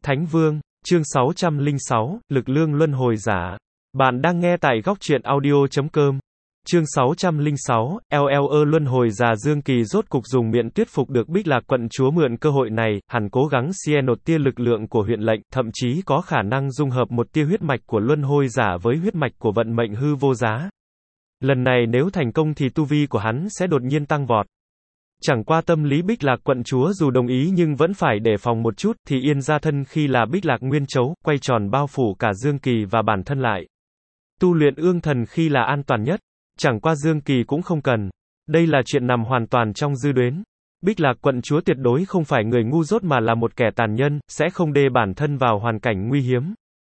Thánh Vương, chương 606, Lực Lượng Luân Hồi Giả. Bạn đang nghe tại góc truyện audio.com. Chương 606, LLE Luân Hồi Giả. Dương Kỳ rốt cục dùng miệng thuyết phục được Bích Lạc quận chúa mượn cơ hội này, hắn cố gắng xen một tia lực lượng của huyện lệnh, thậm chí có khả năng dung hợp một tia huyết mạch của Luân Hồi Giả với huyết mạch của vận mệnh hư vô giá. Lần này nếu thành công thì tu vi của hắn sẽ đột nhiên tăng vọt. Chẳng qua tâm lý Bích Lạc quận chúa dù đồng ý nhưng vẫn phải đề phòng một chút, thì yên ra thân khi là Bích Lạc Nguyên Chấu, quay tròn bao phủ cả Dương Kỳ và bản thân lại. Tu luyện ương thần khi là an toàn nhất. Chẳng qua Dương Kỳ cũng không cần. Đây là chuyện nằm hoàn toàn trong dư đoán. Bích Lạc quận chúa tuyệt đối không phải người ngu dốt mà là một kẻ tàn nhân, sẽ không đê bản thân vào hoàn cảnh nguy hiểm.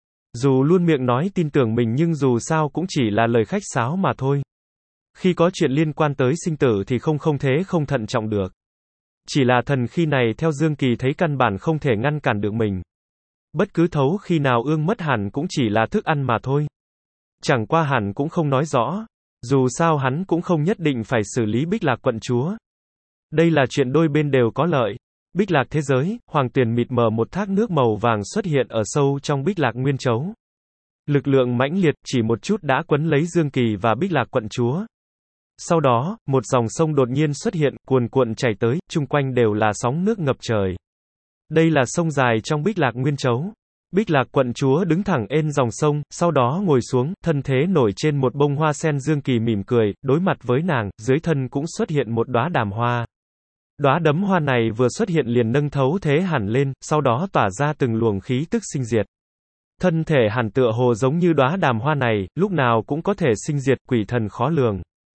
Dù luôn miệng nói tin tưởng mình nhưng dù sao cũng chỉ là lời khách sáo mà thôi. Khi có chuyện liên quan tới sinh tử thì không thế không thận trọng được. Chỉ là thần khi này theo Dương Kỳ thấy căn bản không thể ngăn cản được mình. Bất cứ thấu khi nào ương mất hẳn cũng chỉ là thức ăn mà thôi. Chẳng qua hẳn cũng không nói rõ. Dù sao hắn cũng không nhất định phải xử lý Bích Lạc quận chúa. Đây là chuyện đôi bên đều có lợi. Bích Lạc thế giới, hoàng tuyền mịt mờ một thác nước màu vàng xuất hiện ở sâu trong Bích Lạc Nguyên Chấu. Lực lượng mãnh liệt chỉ một chút đã quấn lấy Dương Kỳ và Bích Lạc quận chúa. Sau đó, một dòng sông đột nhiên xuất hiện, cuồn cuộn chảy tới, chung quanh đều là sóng nước ngập trời. Đây là sông dài trong Bích Lạc Nguyên Chấu. Bích Lạc quận chúa đứng thẳng ên dòng sông, sau đó ngồi xuống, thân thế nổi trên một bông hoa sen. Dương Kỳ mỉm cười, đối mặt với nàng, dưới thân cũng xuất hiện một đóa đàm hoa. Đóa đấm hoa này vừa xuất hiện liền nâng thấu thế hẳn lên, sau đó tỏa ra từng luồng khí tức sinh diệt. Thân thể hẳn tựa hồ giống như đóa đàm hoa này, lúc nào cũng có thể sinh diệt, quỷ thần khó lường.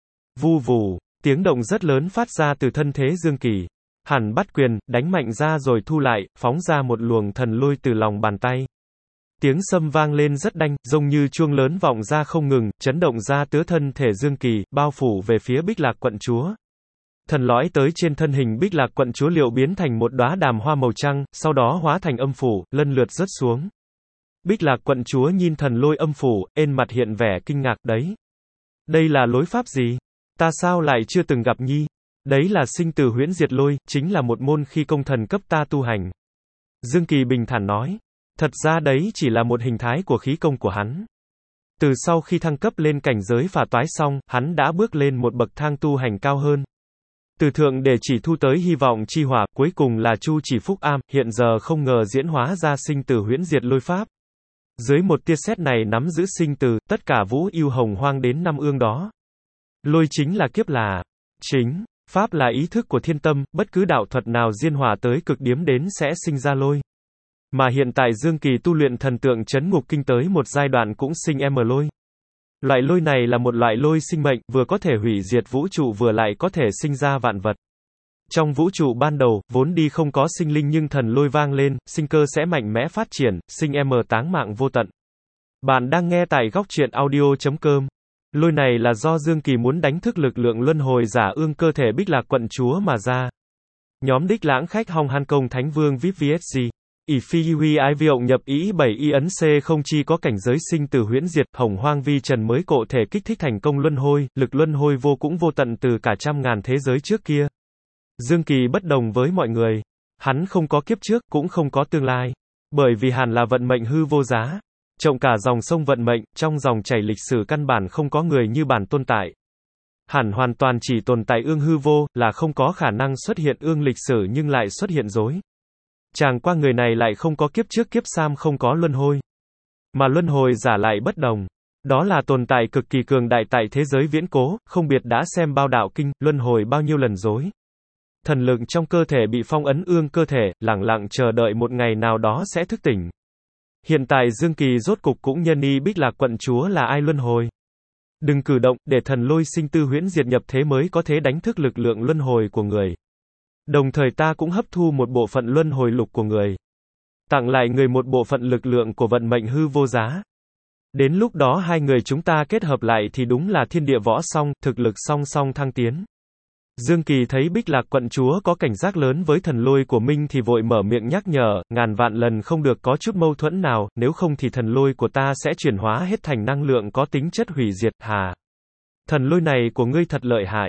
Vu vù, tiếng động rất lớn phát ra từ thân thế Dương Kỳ. Hẳn bắt quyền, đánh mạnh ra rồi thu lại, phóng ra một luồng thần lôi từ lòng bàn tay. Tiếng sâm vang lên rất đanh, giống như chuông lớn vọng ra không ngừng, chấn động ra tứ thân thể Dương Kỳ, bao phủ về phía Bích Lạc quận chúa. Thần lõi tới trên thân hình Bích Lạc quận chúa liệu biến thành một đóa đàm hoa màu trắng, sau đó hóa thành âm phủ, lần lượt rớt xuống. Bích Lạc quận chúa nhìn thần lôi âm phủ, ên mặt hiện vẻ kinh ngạc đấy. Đây là lối pháp gì? Ta sao lại chưa từng gặp nhi? Đấy là sinh tử huyễn diệt lôi, chính là một môn khi công thần cấp ta tu hành. Dương Kỳ bình thản nói. Thật ra đấy chỉ là một hình thái của khí công của hắn. Từ sau khi thăng cấp lên cảnh giới phá toái xong, hắn đã bước lên một bậc thang tu hành cao hơn. Từ thượng để chỉ thu tới hy vọng chi hỏa, cuối cùng là chu chỉ phúc am, hiện giờ không ngờ diễn hóa ra sinh tử huyễn diệt lôi pháp. Dưới một tia sét này nắm giữ sinh tử, tất cả vũ yêu hồng hoang đến năm ương đó. Lôi chính là kiếp là chính, pháp là ý thức của thiên tâm, bất cứ đạo thuật nào diên hỏa tới cực điểm đến sẽ sinh ra lôi. Mà hiện tại Dương Kỳ tu luyện thần tượng trấn ngục kinh tới một giai đoạn cũng sinh lôi. Loại lôi này là một loại lôi sinh mệnh, vừa có thể hủy diệt vũ trụ vừa lại có thể sinh ra vạn vật. Trong vũ trụ ban đầu, vốn đi không có sinh linh nhưng thần lôi vang lên, sinh cơ sẽ mạnh mẽ phát triển, sinh táng mạng vô tận. Bạn đang nghe tại góc truyện audio.com. Lôi này là do Dương Kỳ muốn đánh thức lực lượng luân hồi giả ương cơ thể Bích Lạc quận chúa mà ra. Nhóm đích lãng khách Hong Han Công Thánh Vương VIP VSG. Ỷ phi huy ái vi ộng nhập ý 7 y ấn C không chi có cảnh giới sinh tử huyễn diệt, hồng hoang vi trần mới cộ thể kích thích thành công luân hồi, lực luân hồi vô cũng vô tận từ cả trăm ngàn thế giới trước kia. Dương Kỳ bất đồng với mọi người. Hắn không có kiếp trước, cũng không có tương lai. Bởi vì hắn là vận mệnh hư vô giá. Trộng cả dòng sông vận mệnh, trong dòng chảy lịch sử căn bản không có người như bản tồn tại. Hẳn hoàn toàn chỉ tồn tại ương hư vô, là không có khả năng xuất hiện ương lịch sử nhưng lại xuất hiện dối. Chàng qua người này lại không có kiếp trước kiếp sam không có luân hồi. Mà luân hồi giả lại bất đồng. Đó là tồn tại cực kỳ cường đại tại thế giới viễn cố, không biệt đã xem bao đạo kinh, luân hồi bao nhiêu lần dối. Thần lực trong cơ thể bị phong ấn ương cơ thể, lẳng lặng chờ đợi một ngày nào đó sẽ thức tỉnh. Hiện tại Dương Kỳ rốt cục cũng nhân y Bích Lạc quận chúa là ai luân hồi. Đừng cử động, để thần lôi sinh tư huyễn diệt nhập thế mới có thể đánh thức lực lượng luân hồi của người. Đồng thời ta cũng hấp thu một bộ phận luân hồi lục của người. Tặng lại người một bộ phận lực lượng của vận mệnh hư vô giá. Đến lúc đó hai người chúng ta kết hợp lại thì đúng là thiên địa võ song, thực lực song song thăng tiến. Dương Kỳ thấy Bích Lạc quận chúa có cảnh giác lớn với thần lôi của mình thì vội mở miệng nhắc nhở, ngàn vạn lần không được có chút mâu thuẫn nào, nếu không thì thần lôi của ta sẽ chuyển hóa hết thành năng lượng có tính chất hủy diệt, hà. Thần lôi này của ngươi thật lợi hại.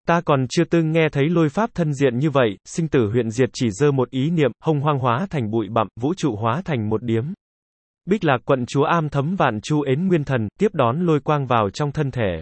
Ta còn chưa từng nghe thấy lôi pháp thân diện như vậy, sinh tử huyện diệt chỉ giơ một ý niệm, hồng hoang hóa thành bụi bặm, vũ trụ hóa thành một điếm. Bích Lạc quận chúa am thấm vạn chu ến nguyên thần, tiếp đón lôi quang vào trong thân thể.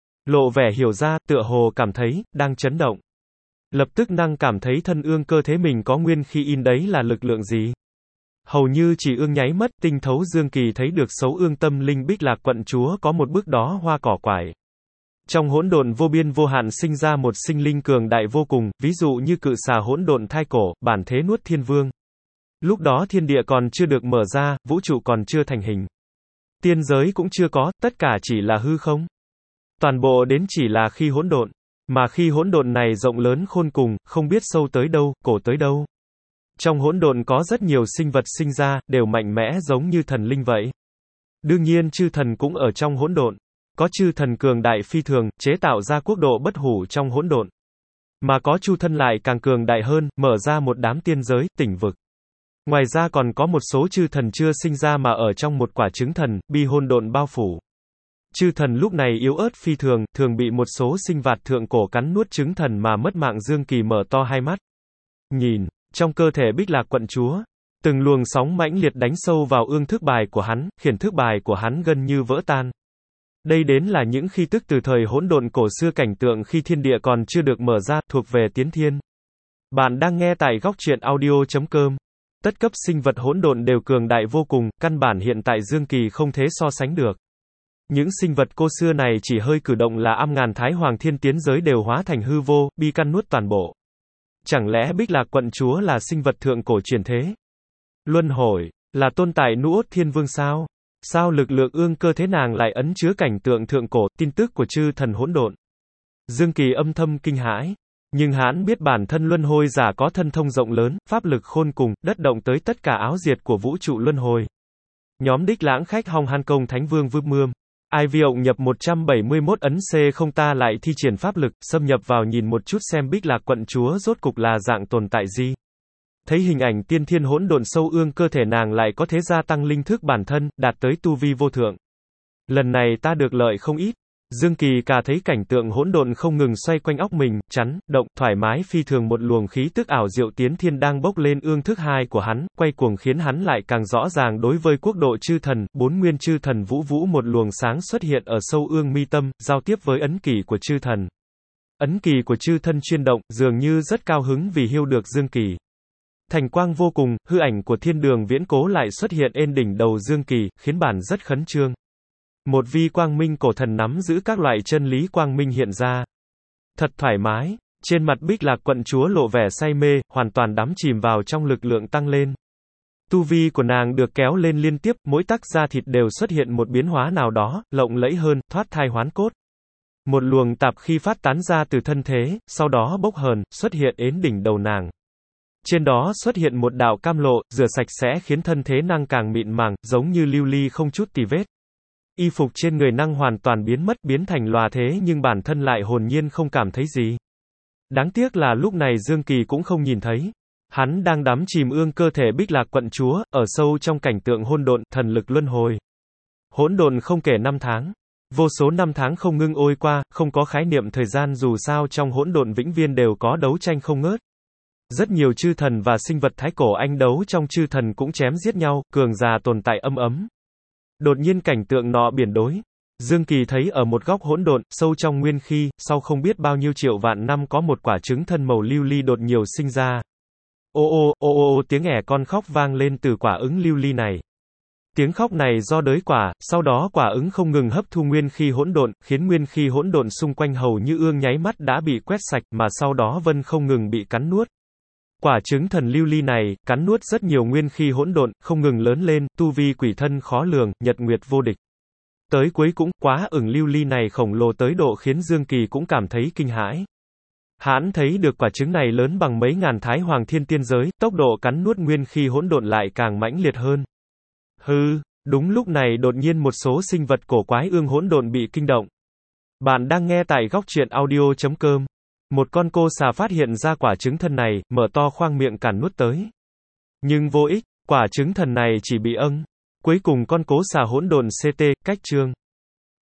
Lộ vẻ hiểu ra, tựa hồ cảm thấy, đang chấn động. Lập tức năng cảm thấy thân ương cơ thế mình có nguyên khi in đấy là lực lượng gì. Hầu như chỉ ương nháy mất, tinh thấu Dương Kỳ thấy được xấu ương tâm linh Bích Lạc quận chúa có một bước đó hoa cỏ quải. Trong hỗn độn vô biên vô hạn sinh ra một sinh linh cường đại vô cùng, ví dụ như cự xà hỗn độn thai cổ, bản thế nuốt thiên vương. Lúc đó thiên địa còn chưa được mở ra, vũ trụ còn chưa thành hình. Tiên giới cũng chưa có, tất cả chỉ là hư không. Toàn bộ đến chỉ là khi hỗn độn. Mà khi hỗn độn này rộng lớn khôn cùng, không biết sâu tới đâu, cổ tới đâu. Trong hỗn độn có rất nhiều sinh vật sinh ra, đều mạnh mẽ giống như thần linh vậy. Đương nhiên chư thần cũng ở trong hỗn độn. Có chư thần cường đại phi thường, chế tạo ra quốc độ bất hủ trong hỗn độn. Mà có chu thân lại càng cường đại hơn, mở ra một đám tiên giới, tỉnh vực. Ngoài ra còn có một số chư thần chưa sinh ra mà ở trong một quả trứng thần, bi hỗn độn bao phủ. Chư thần lúc này yếu ớt phi thường, thường bị một số sinh vật thượng cổ cắn nuốt trứng thần mà mất mạng. Dương Kỳ mở to hai mắt. Nhìn, trong cơ thể Bích Lạc quận chúa, từng luồng sóng mãnh liệt đánh sâu vào ương thức bài của hắn, khiến thức bài của hắn gần như vỡ tan. Đây đến là những khi tức từ thời hỗn độn cổ xưa cảnh tượng khi thiên địa còn chưa được mở ra, thuộc về tiến thiên. Bạn đang nghe tại góc truyện audio.com. Tất cấp sinh vật hỗn độn đều cường đại vô cùng, căn bản hiện tại Dương Kỳ không thể so sánh được. Những sinh vật cô xưa này chỉ hơi cử động là âm ngàn thái hoàng thiên tiến giới đều hóa thành hư vô, bi căn nuốt toàn bộ. Chẳng lẽ Bích Lạc quận chúa là sinh vật thượng cổ truyền thế? Luân hồi, là tôn tại Nuốt Thiên Vương sao? Sao lực lượng ương cơ thế nàng lại ấn chứa cảnh tượng thượng cổ, tin tức của chư thần hỗn độn? Dương Kỳ âm thầm kinh hãi. Nhưng hắn biết bản thân luân hồi giả có thân thông rộng lớn, pháp lực khôn cùng, đất động tới tất cả áo diệt của vũ trụ luân hồi. Nhóm đích lãng khách Hong Han Công Thánh Vương Vư Mươm. Ai vi ộng nhập 171 ấn C không ta lại thi triển pháp lực, xâm nhập vào nhìn một chút xem Bích Lạc quận chúa rốt cục là dạng tồn tại gì. Thấy hình ảnh tiên thiên hỗn độn sâu ương cơ thể nàng lại có thế gia tăng linh thức bản thân, đạt tới tu vi vô thượng. Lần này ta được lợi không ít. Dương Kỳ cả thấy cảnh tượng hỗn độn không ngừng xoay quanh óc mình, chắn, động, thoải mái phi thường một luồng khí tức ảo diệu tiến thiên đang bốc lên ương thức hai của hắn, quay cuồng khiến hắn lại càng rõ ràng đối với quốc độ chư thần, bốn nguyên chư thần vũ vũ một luồng sáng xuất hiện ở sâu ương mi tâm, giao tiếp với ấn kỳ của chư thần. Ấn kỳ của chư thân chuyên động, dường như rất cao hứng vì hiêu được Dương Kỳ. Thành quang vô cùng, hư ảnh của thiên đường viễn cố lại xuất hiện trên đỉnh đầu Dương Kỳ, khiến bản rất khấn trương. Một vi quang minh cổ thần nắm giữ các loại chân lý quang minh hiện ra. Thật thoải mái, trên mặt Bích Lạc quận chúa lộ vẻ say mê, hoàn toàn đắm chìm vào trong lực lượng tăng lên. Tu vi của nàng được kéo lên liên tiếp, mỗi tắc da thịt đều xuất hiện một biến hóa nào đó, lộng lẫy hơn, thoát thai hoán cốt. Một luồng tạp khí phát tán ra từ thân thế, sau đó bốc hờn, xuất hiện đến đỉnh đầu nàng. Trên đó xuất hiện một đạo cam lộ, rửa sạch sẽ khiến thân thế năng càng mịn màng, giống như lưu ly không chút tì vết. Y phục trên người năng hoàn toàn biến mất, biến thành lòa thế nhưng bản thân lại hồn nhiên không cảm thấy gì. Đáng tiếc là lúc này Dương Kỳ cũng không nhìn thấy. Hắn đang đắm chìm ương cơ thể Bích Lạc quận chúa, ở sâu trong cảnh tượng hỗn độn, thần lực luân hồi. Hỗn độn không kể năm tháng. Vô số năm tháng không ngưng ôi qua, không có khái niệm thời gian dù sao trong hỗn độn vĩnh viên đều có đấu tranh không ngớt. Rất nhiều chư thần và sinh vật thái cổ anh đấu trong chư thần cũng chém giết nhau, cường già tồn tại âm ấm. Đột nhiên cảnh tượng nọ biển đối. Dương Kỳ thấy ở một góc hỗn độn, sâu trong nguyên khí, sau không biết bao nhiêu triệu vạn năm có một quả trứng thân màu lưu ly đột nhiều sinh ra. Ô tiếng ẻ con khóc vang lên từ quả ứng lưu ly này. Tiếng khóc này do đới quả, sau đó quả ứng không ngừng hấp thu nguyên khí hỗn độn, khiến nguyên khí hỗn độn xung quanh hầu như ương nháy mắt đã bị quét sạch, mà sau đó vân không ngừng bị cắn nuốt. Quả trứng thần lưu ly này, cắn nuốt rất nhiều nguyên khí hỗn độn, không ngừng lớn lên, tu vi quỷ thân khó lường, nhật nguyệt vô địch. Tới cuối cũng, quá ửng lưu ly này khổng lồ tới độ khiến Dương Kỳ cũng cảm thấy kinh hãi. Hắn thấy được quả trứng này lớn bằng mấy ngàn thái hoàng thiên tiên giới, tốc độ cắn nuốt nguyên khí hỗn độn lại càng mãnh liệt hơn. Đúng lúc này đột nhiên một số sinh vật cổ quái ương hỗn độn bị kinh động. Bạn đang nghe tại góc truyện audio.com. Một con cô xà phát hiện ra quả trứng thần này, mở to khoang miệng cản nuốt tới. Nhưng vô ích, quả trứng thần này chỉ bị âng. Cuối cùng con cố xà hỗn độn CT, cách chương.